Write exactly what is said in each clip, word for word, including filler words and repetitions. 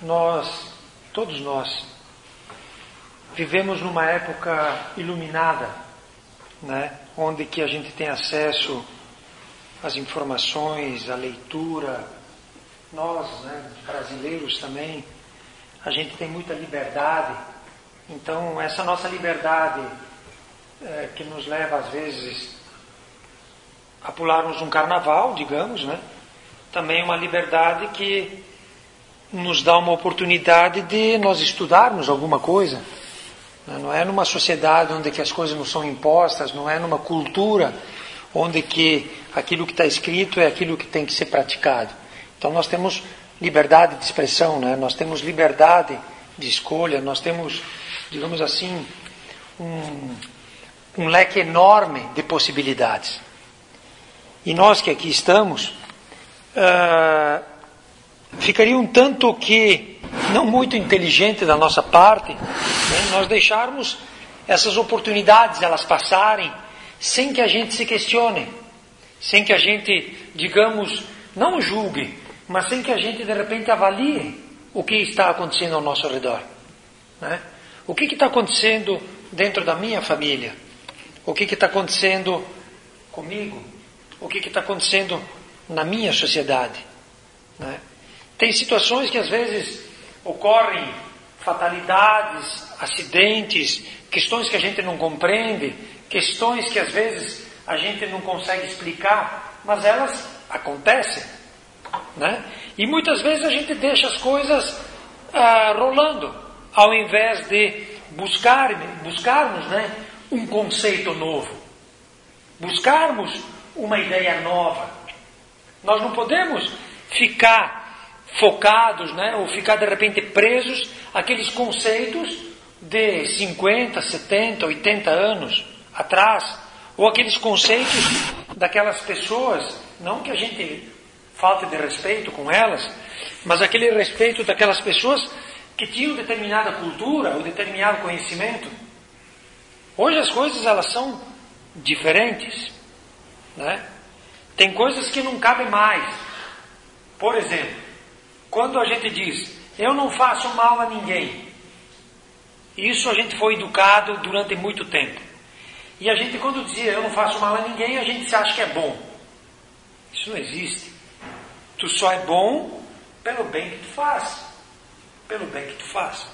nós, todos nós, vivemos numa época iluminada, né? Onde que a gente tem acesso às informações, à leitura. Nós, né, brasileiros também, a gente tem muita liberdade. Então, essa nossa liberdade é, que nos leva, às vezes, a pularmos um carnaval, digamos, né? Também é uma liberdade que nos dá uma oportunidade de nós estudarmos alguma coisa. Não é numa sociedade onde que as coisas não são impostas, não é numa cultura onde que aquilo que está escrito é aquilo que tem que ser praticado. Então nós temos liberdade de expressão, né? Nós temos liberdade de escolha, nós temos, digamos assim, um, um leque enorme de possibilidades. E nós que aqui estamos, uh, ficaria um tanto que não muito inteligente da nossa parte, né, nós deixarmos essas oportunidades elas passarem sem que a gente se questione, sem que a gente, digamos, não julgue, mas sem que a gente de repente avalie o que está acontecendo ao nosso redor, né? O que está acontecendo dentro da minha família? O que está acontecendo comigo? O que está acontecendo na minha sociedade, né? Tem situações que às vezes ocorrem fatalidades, acidentes, questões que a gente não compreende, questões que às vezes a gente não consegue explicar, mas elas acontecem, né? E muitas vezes a gente deixa as coisas ah, rolando, ao invés de buscar, buscarmos, né, um conceito novo, buscarmos uma ideia nova. Nós não podemos ficar focados, né, ou ficar de repente presos àqueles conceitos de cinquenta, setenta, oitenta anos atrás, ou aqueles conceitos daquelas pessoas, não que a gente falte de respeito com elas, mas aquele respeito daquelas pessoas que tinham determinada cultura ou determinado conhecimento. Hoje as coisas elas são diferentes, né? Tem coisas que não cabem mais. Por exemplo, quando a gente diz, eu não faço mal a ninguém, isso a gente foi educado durante muito tempo. E a gente, quando dizia, eu não faço mal a ninguém, a gente se acha que é bom. Isso não existe. Tu só é bom pelo bem que tu faz. Pelo bem que tu faz.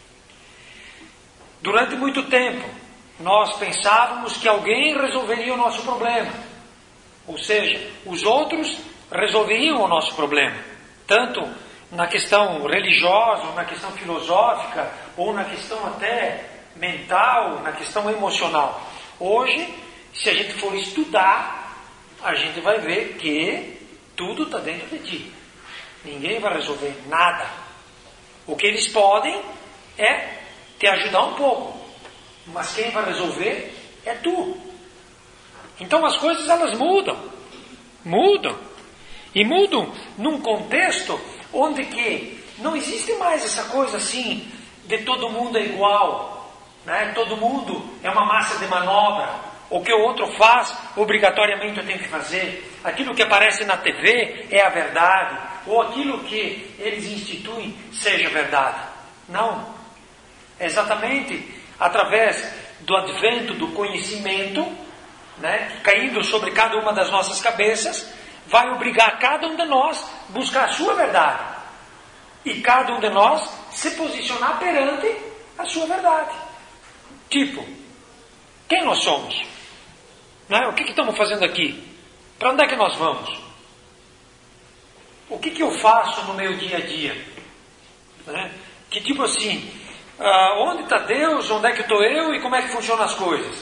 Durante muito tempo, nós pensávamos que alguém resolveria o nosso problema. Ou seja, os outros resolveriam o nosso problema. Tanto na questão religiosa, ou na questão filosófica, ou na questão até mental, na questão emocional. Hoje, se a gente for estudar, a gente vai ver que tudo está dentro de ti. Ninguém vai resolver nada. O que eles podem é te ajudar um pouco, mas quem vai resolver é tu. Então as coisas elas mudam, mudam, e mudam num contexto onde que não existe mais essa coisa assim de todo mundo é igual, né? Todo mundo é uma massa de manobra. O que o outro faz, obrigatoriamente eu tenho que fazer. Aquilo que aparece na T V é a verdade, ou aquilo que eles instituem seja verdade. Não. É exatamente através do advento do conhecimento, né, caindo sobre cada uma das nossas cabeças, vai obrigar cada um de nós a buscar a sua verdade. E cada um de nós se posicionar perante a sua verdade. Tipo, quem nós somos? Né? O que, que estamos fazendo aqui? Para onde é que nós vamos? O que, que eu faço no meu dia a dia? Né? Que tipo assim, uh, onde está Deus, onde é que estou eu e como é que funcionam as coisas?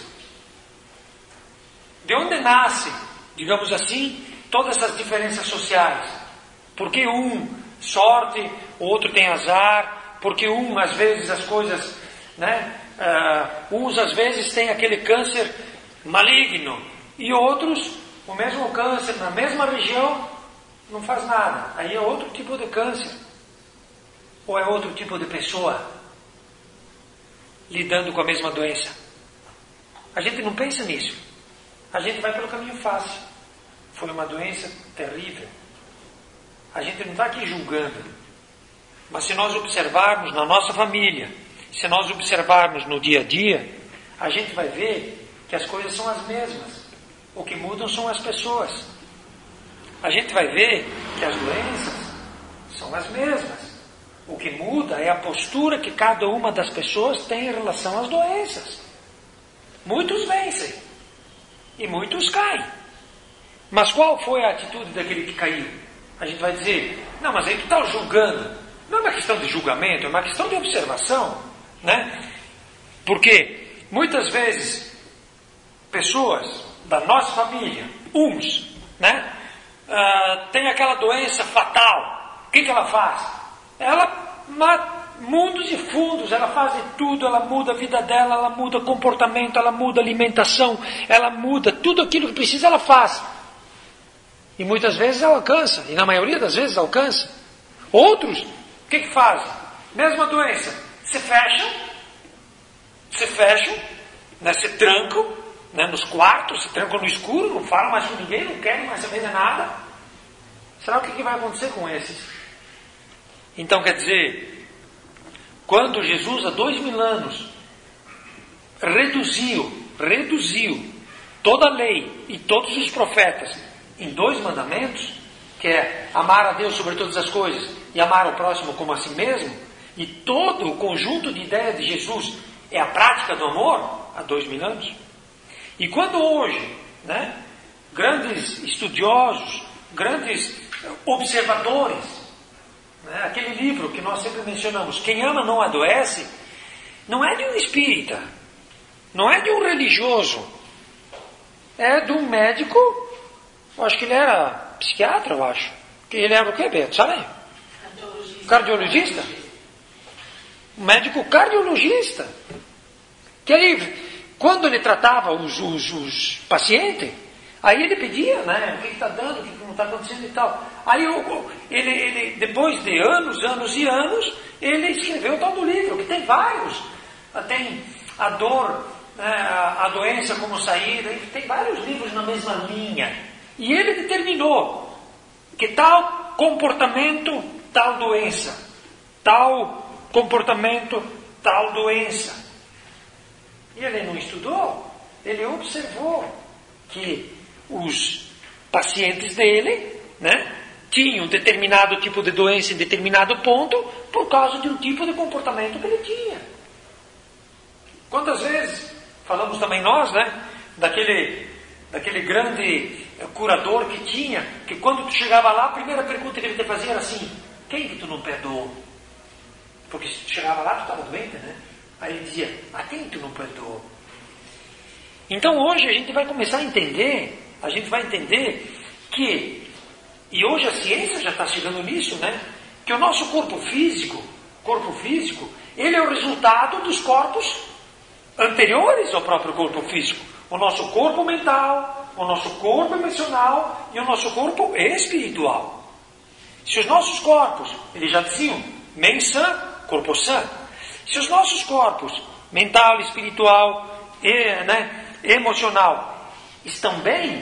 De onde nasce, digamos assim, todas essas diferenças sociais? Porque um, sorte, o outro tem azar, porque um, às vezes, as coisas, né? Uh, uns, às vezes, têm aquele câncer maligno, e outros, o mesmo câncer, na mesma região, não faz nada. Aí é outro tipo de câncer. Ou é outro tipo de pessoa lidando com a mesma doença. A gente não pensa nisso. A gente vai pelo caminho fácil. Foi uma doença terrível. A gente não está aqui julgando. Mas se nós observarmos na nossa família, se nós observarmos no dia a dia, a gente vai ver que as coisas são as mesmas. O que mudam são as pessoas. A gente vai ver que as doenças são as mesmas. O que muda é a postura que cada uma das pessoas tem em relação às doenças. Muitos vencem e muitos caem. Mas qual foi a atitude daquele que caiu? A gente vai dizer, não, mas aí tu está julgando. Não é uma questão de julgamento, é uma questão de observação, né? Porque muitas vezes pessoas da nossa família, uns, né, uh, tem aquela doença fatal. O que, que ela faz? Ela mata mundos e fundos, ela faz de tudo, ela muda a vida dela, ela muda o comportamento, ela muda a alimentação, ela muda tudo aquilo que precisa, ela faz. E muitas vezes ela alcança, e na maioria das vezes alcança. Outros, o que que fazem? Mesma doença, se fecham, se fecham, né, se trancam, né, nos quartos, se trancam no escuro, não falam mais com ninguém, não querem mais saber de nada. Será o que, que vai acontecer com esses? Então quer dizer, quando Jesus há dois mil anos reduziu, reduziu toda a lei e todos os profetas em dois mandamentos, que é amar a Deus sobre todas as coisas e amar o próximo como a si mesmo, e todo o conjunto de ideias de Jesus é a prática do amor, há dois mil anos. E quando hoje, né, grandes estudiosos, grandes observadores, né, aquele livro que nós sempre mencionamos, Quem Ama Não Adoece, não é de um espírita, não é de um religioso, é de um médico. Eu acho que ele era psiquiatra, eu acho. Que ele era o quê, Beto? Sabe? Cardiologista. Cardiologista? Um médico cardiologista. Que ele, quando ele tratava os, os, os pacientes, aí ele pedia, né? O que está dando, o que não está acontecendo e tal. Aí ele, ele, depois de anos, anos e anos, ele escreveu o tal do livro, que tem vários. Tem a dor, né, a, a doença como saída, tem vários livros na mesma linha. E ele determinou que tal comportamento, tal doença. Tal comportamento, tal doença. E ele não estudou, ele observou que os pacientes dele, né, tinham determinado tipo de doença em determinado ponto por causa de um tipo de comportamento que ele tinha. Quantas vezes falamos também nós, né, daquele, daquele grande curador que tinha, que quando tu chegava lá, a primeira pergunta que ele te fazia era assim: quem que tu não perdoou? Porque se tu chegava lá, tu estava doente, né? Aí ele dizia: a quem tu não perdoou? Então hoje a gente vai começar a entender, a gente vai entender que, e hoje a ciência já está chegando nisso, né? Que o nosso corpo físico, corpo físico, ele é o resultado dos corpos anteriores ao próprio corpo físico. O nosso corpo mental, o nosso corpo emocional e o nosso corpo espiritual. Se os nossos corpos, eles já diziam, mente sã, corpo sã. Se os nossos corpos, mental, espiritual e, né, emocional, estão bem,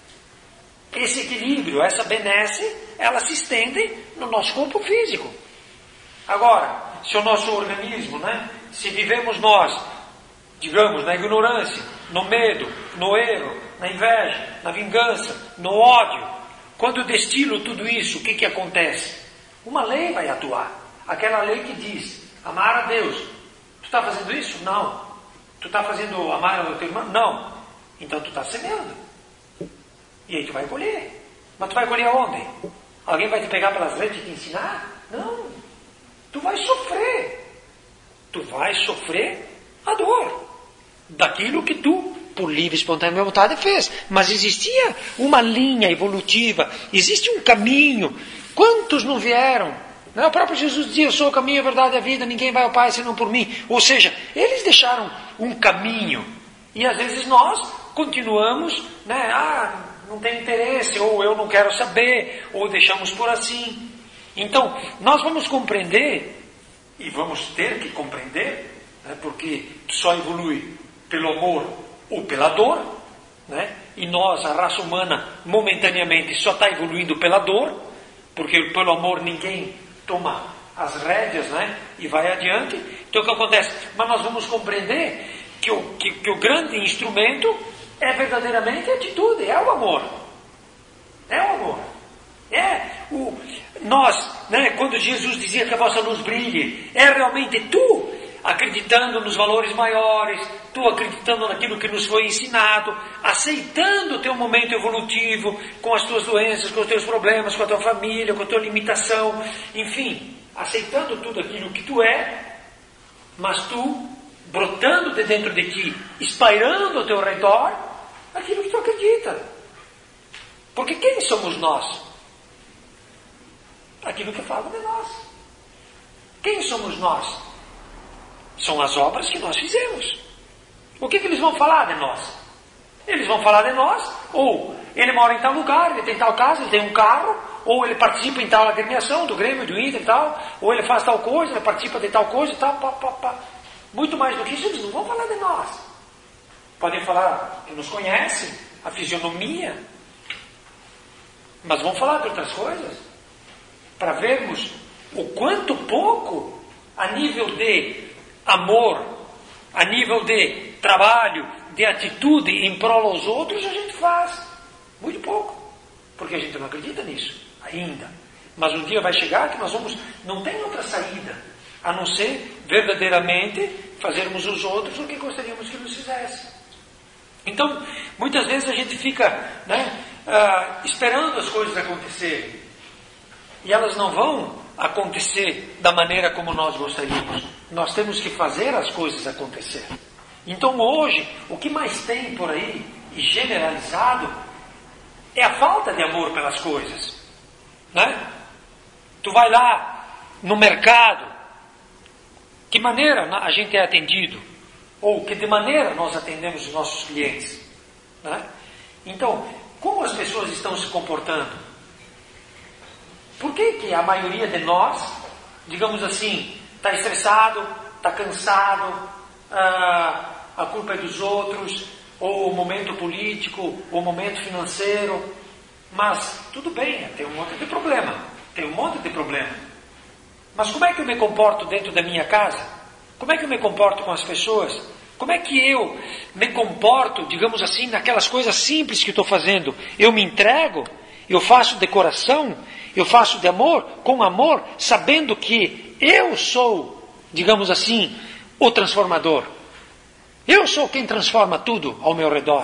esse equilíbrio, essa benesse, ela se estende no nosso corpo físico. Agora, se o nosso organismo, né, se vivemos nós, digamos, na ignorância, no medo, no erro, na inveja, na vingança, no ódio, quando eu destilo tudo isso, o que que acontece? Uma lei vai atuar. Aquela lei que diz, amar a Deus. Tu está fazendo isso? Não. Tu está fazendo amar o teu irmão? Não. Então tu está semeando. E aí tu vai colher. Mas tu vai colher aonde? Alguém vai te pegar pelas redes e te ensinar? Não. Tu vai sofrer. Tu vai sofrer a dor daquilo que tu, por livre e espontânea vontade, fez. Mas existia uma linha evolutiva, existe um caminho. Quantos não vieram? Não, o próprio Jesus dizia: eu sou o caminho, a verdade e a vida, ninguém vai ao Pai senão por mim. Ou seja, eles deixaram um caminho. E às vezes nós continuamos, né, ah, não tem interesse, ou eu não quero saber, ou deixamos por assim. Então, nós vamos compreender, e vamos ter que compreender, né, porque só evolui pelo amor ou pela dor, né? E nós, a raça humana, momentaneamente só está evoluindo pela dor, porque pelo amor ninguém toma as rédeas, né? E vai adiante. Então o que acontece? Mas nós vamos compreender que o, que, que o grande instrumento é verdadeiramente a atitude, é o amor. É o amor. É o, nós, né, quando Jesus dizia que a vossa luz brilhe, é realmente tu acreditando nos valores maiores, tu acreditando naquilo que nos foi ensinado, aceitando o teu momento evolutivo, com as tuas doenças, com os teus problemas, com a tua família, com a tua limitação, enfim, aceitando tudo aquilo que tu é, mas tu brotando de dentro de ti, espairando ao teu redor, aquilo que tu acredita. Porque quem somos nós? Aquilo que fala de nós. Quem somos nós? São as obras que nós fizemos. O que, que eles vão falar de nós? Eles vão falar de nós, ou ele mora em tal lugar, ele tem tal casa, ele tem um carro, ou ele participa em tal agremiação, do Grêmio, do Inter e tal, ou ele faz tal coisa, ele participa de tal coisa e tal, pá, pá, pá. Muito mais do que isso, eles não vão falar de nós. Podem falar que nos conhecem, a fisionomia, mas vão falar de outras coisas, para vermos o quanto pouco, a nível de amor, a nível de trabalho, de atitude em prol aos outros, a gente faz. Muito pouco. Porque a gente não acredita nisso ainda. Mas um dia vai chegar que nós vamos... Não tem outra saída, a não ser verdadeiramente fazermos os outros o que gostaríamos que nos fizessem. Então, muitas vezes a gente fica, né, uh, esperando as coisas acontecerem. E elas não vão acontecer da maneira como nós gostaríamos. Nós temos que fazer as coisas acontecer. Então hoje, o que mais tem por aí, e generalizado, é a falta de amor pelas coisas. Né? Tu vai lá no mercado, que maneira a gente é atendido? Ou que de maneira nós atendemos os nossos clientes? Né? Então, como as pessoas estão se comportando? Por que que a maioria de nós, digamos assim, está estressado, está cansado, ah, a culpa é dos outros, ou o momento político, ou o momento financeiro, mas tudo bem, tem um monte de problema, tem um monte de problema. Mas como é que eu me comporto dentro da minha casa? Como é que eu me comporto com as pessoas? Como é que eu me comporto, digamos assim, naquelas coisas simples que estou fazendo? Eu me entrego? Eu faço de coração? Eu faço de amor, com amor, sabendo que eu sou, digamos assim, o transformador. Eu sou quem transforma tudo ao meu redor.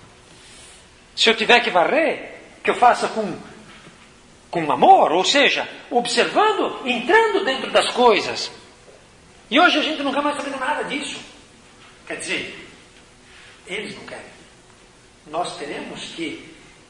Se eu tiver que varrer, que eu faça com, com amor, ou seja, observando, entrando dentro das coisas. E hoje a gente não quer mais saber nada disso. Quer dizer, eles não querem. Nós teremos que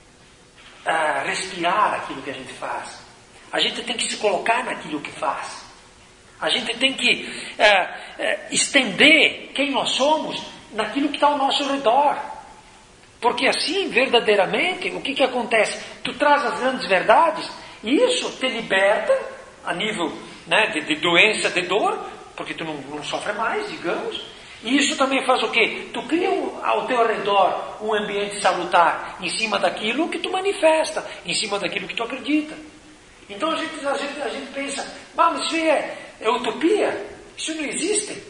Uh, respirar aquilo que a gente faz. A gente tem que se colocar naquilo que faz. A gente tem que uh, uh, estender quem nós somos naquilo que está ao nosso redor. Porque assim, verdadeiramente, o que, que acontece? Tu traz as grandes verdades e isso te liberta a nível, né, de, de doença, de dor, porque tu não, não sofre mais, digamos. E isso também faz o quê? Tu cria um, ao teu redor um ambiente salutar em cima daquilo que tu manifesta, em cima daquilo que tu acredita. Então a gente, a gente, a gente pensa, mas isso é, é utopia? Isso não existe?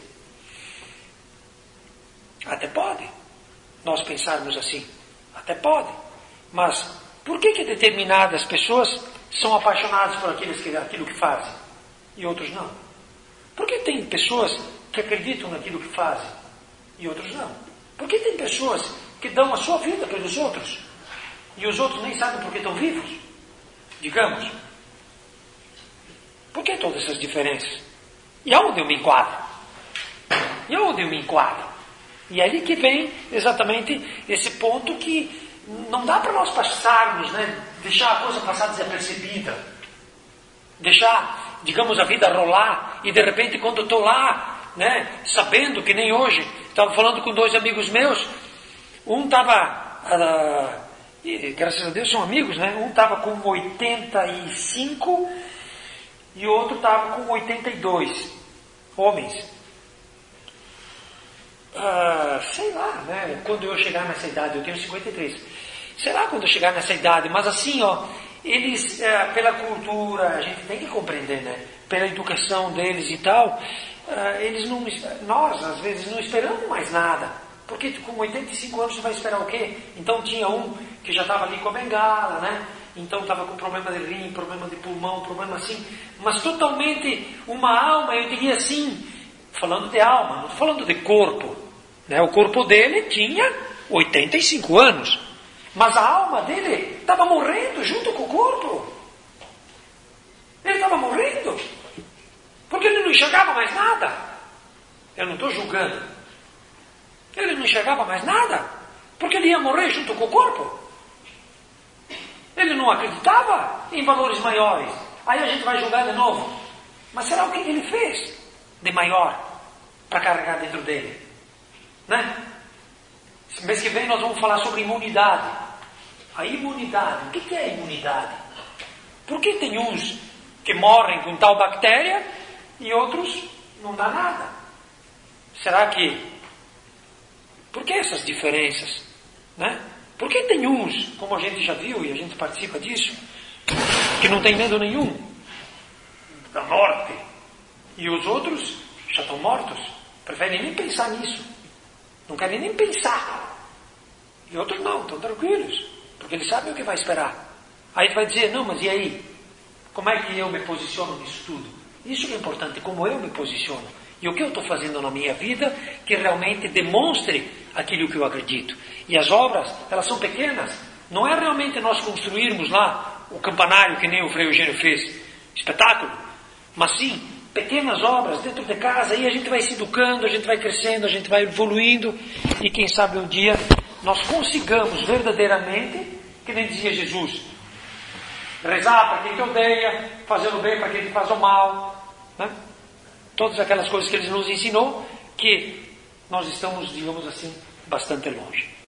Até pode nós pensarmos assim. Até pode. Mas por que, que determinadas pessoas são apaixonadas por aquilo que, aquilo que fazem e outros não? Por que tem pessoas que acreditam naquilo que fazem e outros não? Por que tem pessoas que dão a sua vida pelos outros e os outros nem sabem por que estão vivos? Digamos. Por que todas essas diferenças? E aonde eu me enquadro? E aonde eu me enquadro? E é ali que vem exatamente esse ponto que não dá para nós passarmos, né? Deixar a coisa passar desapercebida. Deixar, digamos, a vida rolar e de repente quando eu estou lá, né, sabendo que nem hoje, estava falando com dois amigos meus, um estava, uh, graças a Deus são amigos, né? Um estava com oitenta e cinco e o outro estava com oitenta e dois, homens. Uh, sei lá, né? Quando eu chegar nessa idade, eu tenho cinquenta e três, sei lá quando eu chegar nessa idade, mas assim, ó, eles, uh, pela cultura, a gente tem que compreender, né? pela educação deles e tal, eles não, nós às vezes não esperamos mais nada, porque com oitenta e cinco anos você vai esperar o quê? Então tinha um que já estava ali com a bengala, né? Então estava com problema de rim, problema de pulmão, problema assim, mas totalmente uma alma, eu diria assim, falando de alma, não estou falando de corpo, né? O corpo dele tinha oitenta e cinco anos, mas a alma dele estava morrendo junto com o corpo. Ele estava morrendo, porque ele não enxergava mais nada. Eu não estou julgando. Ele não enxergava mais nada, porque ele ia morrer junto com o corpo. Ele não acreditava em valores maiores. Aí a gente vai julgar de novo. Mas será o que ele fez de maior para carregar dentro dele? Né? Mês que vem nós vamos falar sobre imunidade. A imunidade. O que é imunidade? Por que tem uns que morrem com tal bactéria e outros não dá nada? Será que... Por que essas diferenças? Né? Por que tem uns, como a gente já viu e a gente participa disso, que não tem medo nenhum da morte, e os outros já estão mortos, preferem nem pensar nisso, não querem nem pensar, e outros não, estão tranquilos, porque eles sabem o que vai esperar. Aí tu vai dizer, não, mas e aí? Como é que eu me posiciono nisso tudo? Isso que é importante, como eu me posiciono. E o que eu estou fazendo na minha vida que realmente demonstre aquilo que eu acredito. E as obras, elas são pequenas. Não é realmente nós construirmos lá o campanário que nem o Frei Eugênio fez. Espetáculo. Mas sim, pequenas obras dentro de casa. E a gente vai se educando, a gente vai crescendo, a gente vai evoluindo. E quem sabe um dia nós consigamos verdadeiramente, que nem dizia Jesus, rezar para quem te odeia, fazer o bem para quem te faz o mal, né? Todas aquelas coisas que ele nos ensinou, que nós estamos, digamos assim, bastante longe.